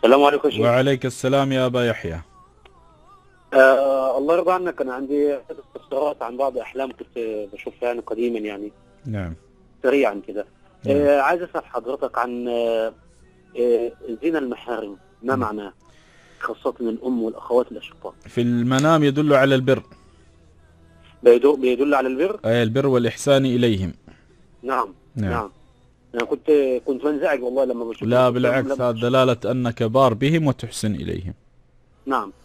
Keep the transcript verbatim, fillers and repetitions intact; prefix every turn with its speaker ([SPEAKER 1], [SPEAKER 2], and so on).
[SPEAKER 1] السلام عليكم يا شيخ.
[SPEAKER 2] وعليك السلام يا أبا يحيى.
[SPEAKER 1] آه الله يرضى عنك، أنا عندي استفسارات عن بعض أحلام كنت بشوفها يعني قديما، يعني
[SPEAKER 2] نعم
[SPEAKER 1] سريعا كده.
[SPEAKER 2] نعم.
[SPEAKER 1] آه عايز أسأل حضرتك عن آه آه زنا المحارم، ما
[SPEAKER 2] نعم.
[SPEAKER 1] معناه؟ خاصة الأم والأخوات الأشقاء.
[SPEAKER 2] في المنام يدل على البر،
[SPEAKER 1] بيدل, بيدل على البر.
[SPEAKER 2] أي البر والإحسان إليهم.
[SPEAKER 1] نعم
[SPEAKER 2] نعم.
[SPEAKER 1] نعم. أنا كنت كنت بنزعج والله لما بشوف
[SPEAKER 2] لا
[SPEAKER 1] الأفلام
[SPEAKER 2] بالعكس،
[SPEAKER 1] لما
[SPEAKER 2] هذا
[SPEAKER 1] بشوف.
[SPEAKER 2] دلالة أنك بار بهم وتحسن إليهم.
[SPEAKER 1] نعم.